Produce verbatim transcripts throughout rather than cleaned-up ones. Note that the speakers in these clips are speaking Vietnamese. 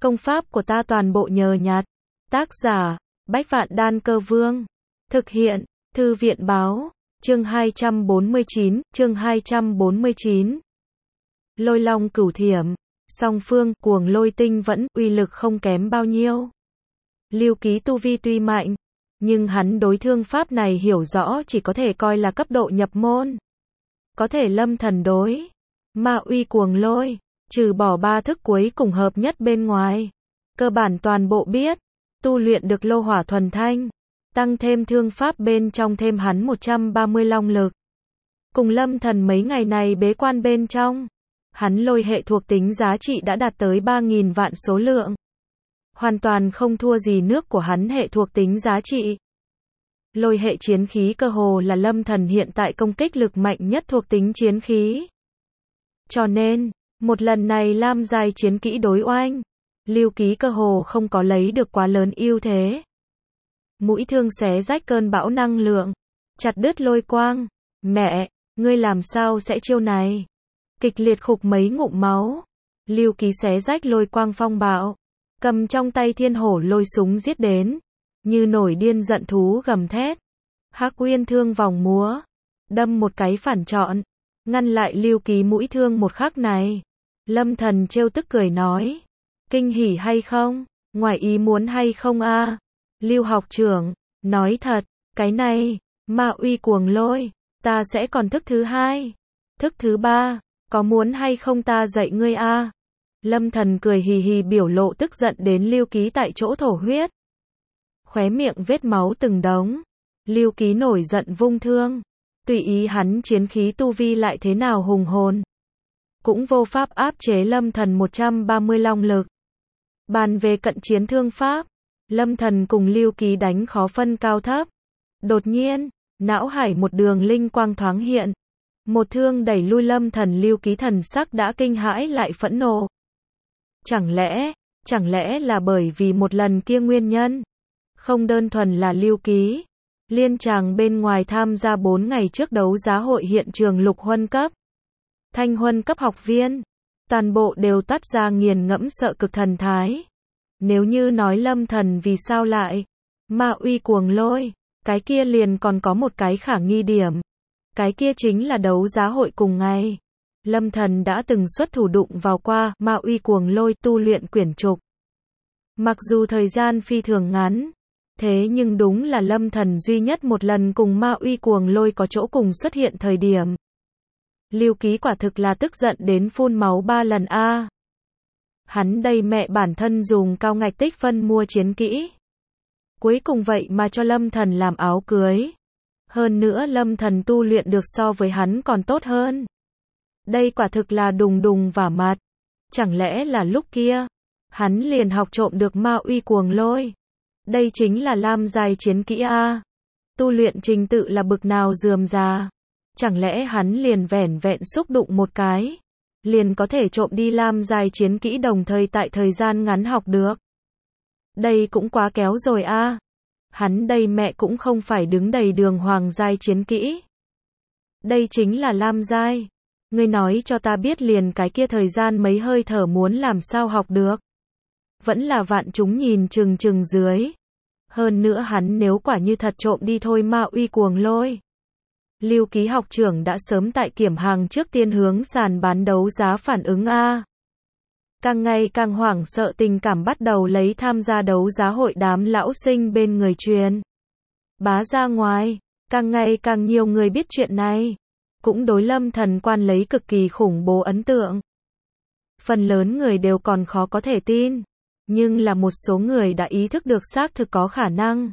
Công pháp của ta toàn bộ nhờ nhặt. Tác giả, Bách Vạn Đan Cơ Vương. Thực hiện, Thư viện báo. Chương hai trăm bốn mươi chín, chương hai trăm bốn mươi chín. Lôi long cửu thiểm. Song phương, cuồng lôi tinh vẫn, uy lực không kém bao nhiêu. Lưu Ký tu vi tuy mạnh, nhưng hắn đối thương pháp này hiểu rõ chỉ có thể coi là cấp độ nhập môn. Có thể Lâm Thần đối ma uy cuồng lôi, trừ bỏ ba thức cuối cùng hợp nhất bên ngoài, cơ bản toàn bộ biết, tu luyện được lô hỏa thuần thanh, tăng thêm thương pháp bên trong thêm hắn một trăm ba mươi long lực. Cùng Lâm Thần mấy ngày này bế quan bên trong, hắn lôi hệ thuộc tính giá trị đã đạt tới ba nghìn vạn số lượng. Hoàn toàn không thua gì nước của hắn hệ thuộc tính giá trị. Lôi hệ chiến khí cơ hồ là Lâm Thần hiện tại công kích lực mạnh nhất thuộc tính chiến khí. Cho nên, một lần này lam giai chiến kỹ đối oanh, Lưu Ký cơ hồ không có lấy được quá lớn ưu thế. Mũi thương xé rách cơn bão năng lượng, chặt đứt lôi quang. Mẹ, ngươi làm sao sẽ chiêu này? Kịch liệt khục mấy ngụm máu. Lưu Ký xé rách lôi quang phong bạo, cầm trong tay thiên hổ lôi súng giết đến, như nổi điên giận thú gầm thét. Hắc Uyên thương vòng múa, đâm một cái phản trọn, ngăn lại Lưu Ký mũi thương một khắc này. Lâm Thần trêu tức cười nói, kinh hỉ hay không, ngoài ý muốn hay không a? Lưu học trưởng, nói thật, cái này, ma uy cuồng lôi, ta sẽ còn thức thứ hai, thức thứ ba, có muốn hay không ta dạy ngươi a? Lâm Thần cười hì hì biểu lộ tức giận đến Lưu Ký tại chỗ thổ huyết. Khóe miệng vết máu từng đống. Lưu Ký nổi giận vung thương. Tùy ý hắn chiến khí tu vi lại thế nào hùng hồn, cũng vô pháp áp chế Lâm Thần một trăm ba mươi long lực. Bàn về cận chiến thương pháp, Lâm Thần cùng Lưu Ký đánh khó phân cao thấp. Đột nhiên, não hải một đường linh quang thoáng hiện. Một thương đẩy lui Lâm Thần. Lưu Ký thần sắc đã kinh hãi lại phẫn nộ. Chẳng lẽ, chẳng lẽ là bởi vì một lần kia nguyên nhân? Không đơn thuần là Lưu Ký. Liên Tràng bên ngoài tham gia bốn ngày trước đấu giá hội hiện trường lục huân cấp, thanh huân cấp học viên, toàn bộ đều toát ra nghiền ngẫm sợ cực thần thái. Nếu như nói Lâm Thần vì sao lại ma uy cuồng lôi, cái kia liền còn có một cái khả nghi điểm. Cái kia chính là đấu giá hội cùng ngày, Lâm Thần đã từng xuất thủ đụng vào qua ma uy cuồng lôi tu luyện quyển trục. Mặc dù thời gian phi thường ngắn, thế nhưng đúng là Lâm Thần duy nhất một lần cùng ma uy cuồng lôi có chỗ cùng xuất hiện thời điểm. Lưu Ký quả thực là tức giận đến phun máu ba lần a. Hắn đây mẹ bản thân dùng cao ngạch tích phân mua chiến kỹ, cuối cùng vậy mà cho Lâm Thần làm áo cưới. Hơn nữa Lâm Thần tu luyện được so với hắn còn tốt hơn. Đây quả thực là đùng đùng vả mặt. Chẳng lẽ là lúc kia hắn liền học trộm được ma uy cuồng lôi? Đây chính là lam giai chiến kỹ a. Tu luyện trình tự là bực nào rườm rà. Chẳng lẽ hắn liền vẻn vẹn xúc đụng một cái, liền có thể trộm đi lam giai chiến kỹ đồng thời tại thời gian ngắn học được? Đây cũng quá kéo rồi a. Hắn đây mẹ cũng không phải đứng đầy đường hoàng giai chiến kỹ. Đây chính là lam giai. Ngươi nói cho ta biết liền cái kia thời gian mấy hơi thở muốn làm sao học được? Vẫn là vạn chúng nhìn chừng chừng dưới. Hơn nữa hắn nếu quả như thật trộm đi thôi ma uy cuồng lôi, Lưu Ký học trưởng đã sớm tại kiểm hàng trước tiên hướng sàn bán đấu giá phản ứng a. Càng ngày càng hoảng sợ tình cảm bắt đầu lấy tham gia đấu giá hội đám lão sinh bên người truyền bá ra ngoài, càng ngày càng nhiều người biết chuyện này, cũng đối Lâm Thần quan lấy cực kỳ khủng bố ấn tượng. Phần lớn người đều còn khó có thể tin, nhưng là một số người đã ý thức được xác thực có khả năng.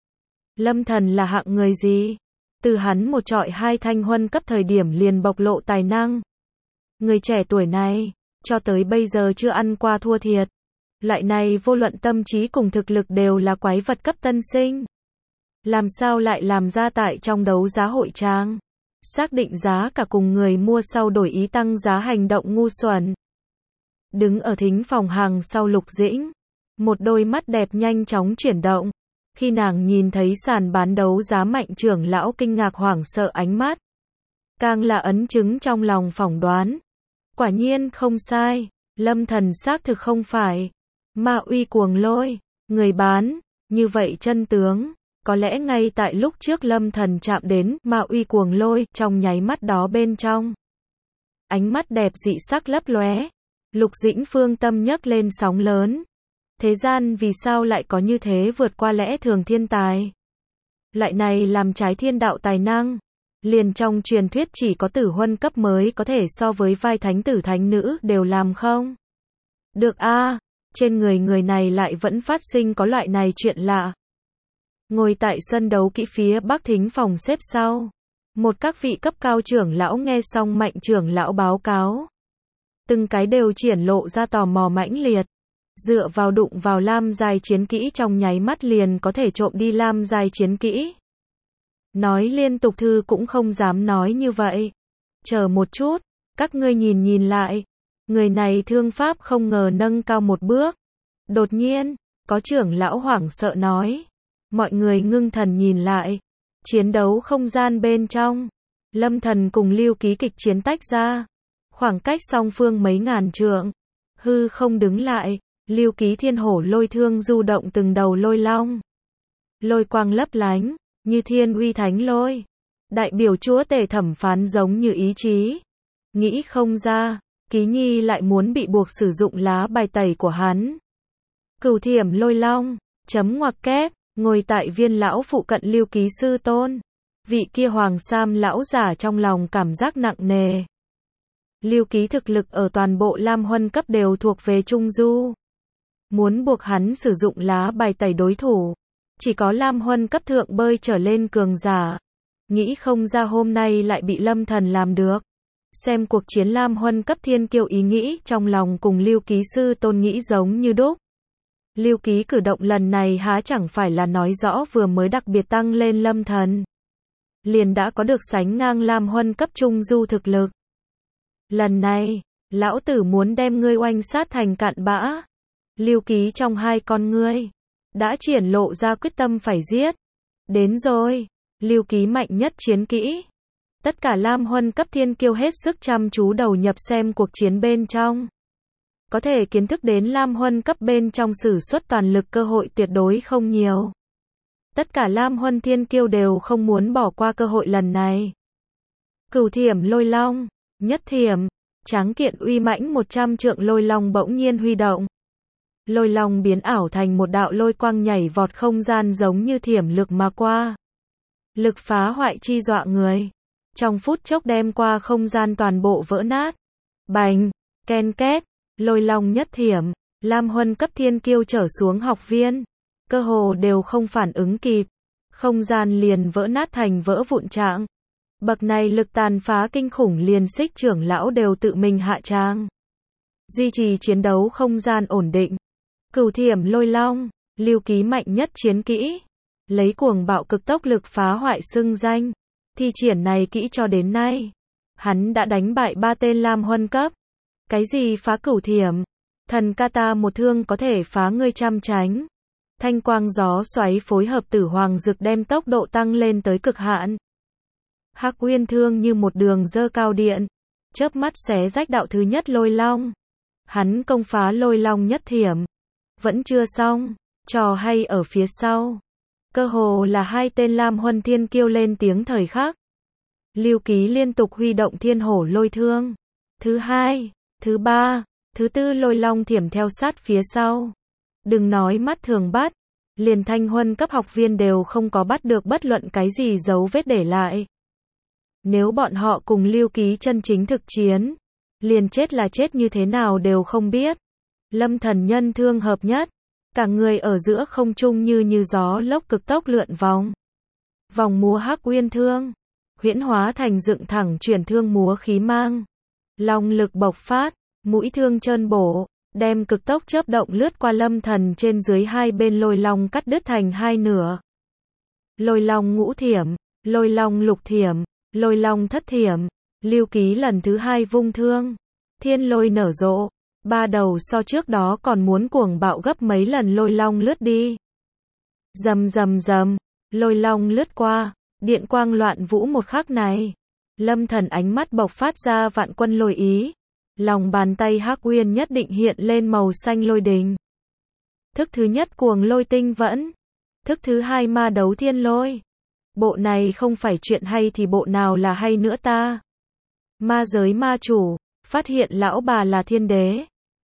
Lâm Thần là hạng người gì? Từ hắn một trọi hai thanh huân cấp thời điểm liền bộc lộ tài năng. Người trẻ tuổi này, cho tới bây giờ chưa ăn qua thua thiệt. Loại này vô luận tâm trí cùng thực lực đều là quái vật cấp tân sinh. Làm sao lại làm ra tại trong đấu giá hội trang? Xác định giá cả cùng người mua sau đổi ý tăng giá hành động ngu xuẩn. Đứng ở thính phòng hàng sau Lục Dĩnh, một đôi mắt đẹp nhanh chóng chuyển động. Khi nàng nhìn thấy sàn bán đấu giá Mạnh trưởng lão kinh ngạc hoảng sợ ánh mắt, càng là ấn chứng trong lòng phỏng đoán. Quả nhiên không sai, Lâm Thần xác thực không phải Ma uy cuồng lôi, người bán, như vậy chân tướng, có lẽ ngay tại lúc trước Lâm Thần chạm đến ma uy cuồng lôi, trong nháy mắt đó bên trong. Ánh mắt đẹp dị sắc lấp lóe, Lục Dĩnh Phương tâm nhấc lên sóng lớn. Thế gian vì sao lại có như thế vượt qua lẽ thường thiên tài? Loại này làm trái thiên đạo tài năng. Liền trong truyền thuyết chỉ có tử huân cấp mới có thể so với vai thánh tử thánh nữ đều làm không? Được a, à, trên người người này lại vẫn phát sinh có loại này chuyện lạ. Ngồi tại sân đấu kỹ phía bắc thính phòng xếp sau. Một các vị cấp cao trưởng lão nghe xong Mạnh trưởng lão báo cáo. Từng cái đều triển lộ ra tò mò mãnh liệt. Dựa vào đụng vào lam giai chiến kỹ trong nháy mắt liền có thể trộm đi lam giai chiến kỹ. Nói liên tục thư cũng không dám nói như vậy. Chờ một chút, các ngươi nhìn nhìn lại. Người này thương pháp không ngờ nâng cao một bước. Đột nhiên, có trưởng lão hoảng sợ nói. Mọi người ngưng thần nhìn lại. Chiến đấu không gian bên trong. Lâm Thần cùng Lưu Ký kịch chiến tách ra. Khoảng cách song phương mấy ngàn trượng. Hư không đứng lại. Lưu Ký thiên hổ lôi thương du động từng đầu lôi long. Lôi quang lấp lánh, như thiên uy thánh lôi. Đại biểu chúa tể thẩm phán giống như ý chí. Nghĩ không ra, Ký Nhi lại muốn bị buộc sử dụng lá bài tẩy của hắn. Cửu thiểm lôi long, chấm ngoặc kép, ngồi tại viên lão phụ cận Lưu Ký sư tôn. Vị kia hoàng sam lão giả trong lòng cảm giác nặng nề. Lưu Ký thực lực ở toàn bộ Lam Huân cấp đều thuộc về trung du. Muốn buộc hắn sử dụng lá bài tẩy đối thủ. Chỉ có Lam Huân cấp thượng bơi trở lên cường giả. Nghĩ không ra hôm nay lại bị Lâm Thần làm được. Xem cuộc chiến Lam Huân cấp thiên kiêu ý nghĩ trong lòng cùng Lưu Ký sư tôn nghĩ giống như đúc. Lưu Ký cử động lần này há chẳng phải là nói rõ vừa mới đặc biệt tăng lên Lâm Thần. Liền đã có được sánh ngang Lam Huân cấp trung du thực lực. Lần này, lão tử muốn đem ngươi oanh sát thành cạn bã. Lưu Ký trong hai con ngươi đã triển lộ ra quyết tâm phải giết. Đến rồi, Lưu Ký mạnh nhất chiến kỹ. Tất cả Lam Huân cấp thiên kiêu hết sức chăm chú đầu nhập xem cuộc chiến bên trong. Có thể kiến thức đến Lam Huân cấp bên trong sử xuất toàn lực cơ hội tuyệt đối không nhiều. Tất cả Lam Huân thiên kiêu đều không muốn bỏ qua cơ hội lần này. Cửu thiểm lôi long, nhất thiểm, tráng kiện uy mãnh một trăm trượng lôi long bỗng nhiên huy động. Lôi long biến ảo thành một đạo lôi quang nhảy vọt không gian giống như thiểm lực mà qua. Lực phá hoại chi dọa người. Trong phút chốc đem qua không gian toàn bộ vỡ nát. Bành, ken két, lôi long nhất thiểm, Lam Huân cấp thiên kiêu trở xuống học viên. Cơ hồ đều không phản ứng kịp. Không gian liền vỡ nát thành vỡ vụn trạng. Bậc này lực tàn phá kinh khủng liền xích trưởng lão đều tự mình hạ tràng. Duy trì chiến đấu không gian ổn định. Cửu thiểm lôi long, Lưu Ký mạnh nhất chiến kỹ. Lấy cuồng bạo cực tốc lực phá hoại xưng danh. Thi triển này kỹ cho đến nay. Hắn đã đánh bại ba tên Lam Huân cấp. Cái gì phá cửu thiểm? Thần kata một thương có thể phá ngươi trăm tránh. Thanh quang gió xoáy phối hợp tử hoàng dực đem tốc độ tăng lên tới cực hạn. Hắc uyên thương như một đường dơ cao điện. Chớp mắt xé rách đạo thứ nhất lôi long. Hắn công phá lôi long nhất thiểm. Vẫn chưa xong, trò hay ở phía sau. Cơ hồ là hai tên Lam Huân thiên kiêu lên tiếng thời khắc. Lưu Ký liên tục huy động thiên hổ lôi thương. Thứ hai, thứ ba, thứ tư lôi long thiểm theo sát phía sau. Đừng nói mắt thường bắt, liền Thanh Huân cấp học viên đều không có bắt được bất luận cái gì dấu vết để lại. Nếu bọn họ cùng Lưu Ký chân chính thực chiến, liền chết là chết như thế nào đều không biết. Lâm Thần nhân thương hợp nhất, cả người ở giữa không trung như như gió lốc cực tốc lượn vòng. Vòng múa hắc uyên thương, huyễn hóa thành dựng thẳng chuyển thương múa khí mang. Long lực bộc phát, mũi thương trơn bổ, đem cực tốc chớp động lướt qua Lâm Thần trên dưới hai bên lôi long cắt đứt thành hai nửa. Lôi long ngũ thiểm, lôi long lục thiểm, lôi long thất thiểm, Lưu Ký lần thứ hai vung thương. Thiên lôi nở rộ. Ba đầu so trước đó còn muốn cuồng bạo gấp mấy lần lôi long lướt đi. Rầm rầm rầm, lôi long lướt qua, điện quang loạn vũ một khắc này. Lâm Thần ánh mắt bộc phát ra vạn quân lôi ý. Lòng bàn tay hắc uyên nhất định hiện lên màu xanh lôi đình. Thức thứ nhất cuồng lôi tinh vẫn. Thức thứ hai ma đấu thiên lôi. Bộ này không phải chuyện hay thì bộ nào là hay nữa ta? Ma giới ma chủ, phát hiện lão bà là thiên đế.